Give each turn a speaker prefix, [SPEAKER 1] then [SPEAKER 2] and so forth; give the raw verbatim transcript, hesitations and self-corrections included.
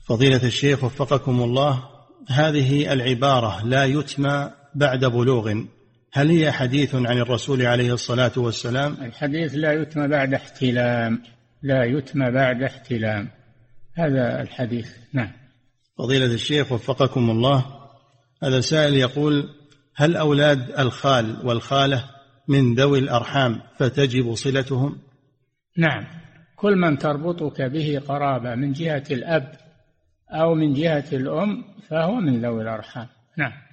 [SPEAKER 1] فضيلة الشيخ وفقكم الله، هذه العبارة لا يتم بعد بلوغ، هل هي حديث عن الرسول عليه الصلاة والسلام؟
[SPEAKER 2] الحديث لا يتم بعد احتلام، لا يتم بعد احتلام، هذا الحديث. نعم.
[SPEAKER 1] فضيلة الشيخ وفقكم الله، هذا سائل يقول: هل أولاد الخال والخالة من ذوي الأرحام فتجب صلتهم؟
[SPEAKER 2] نعم، كل من تربطك به قرابة من جهة الأب أو من جهة الأم فهو من ذوي الأرحام. نعم.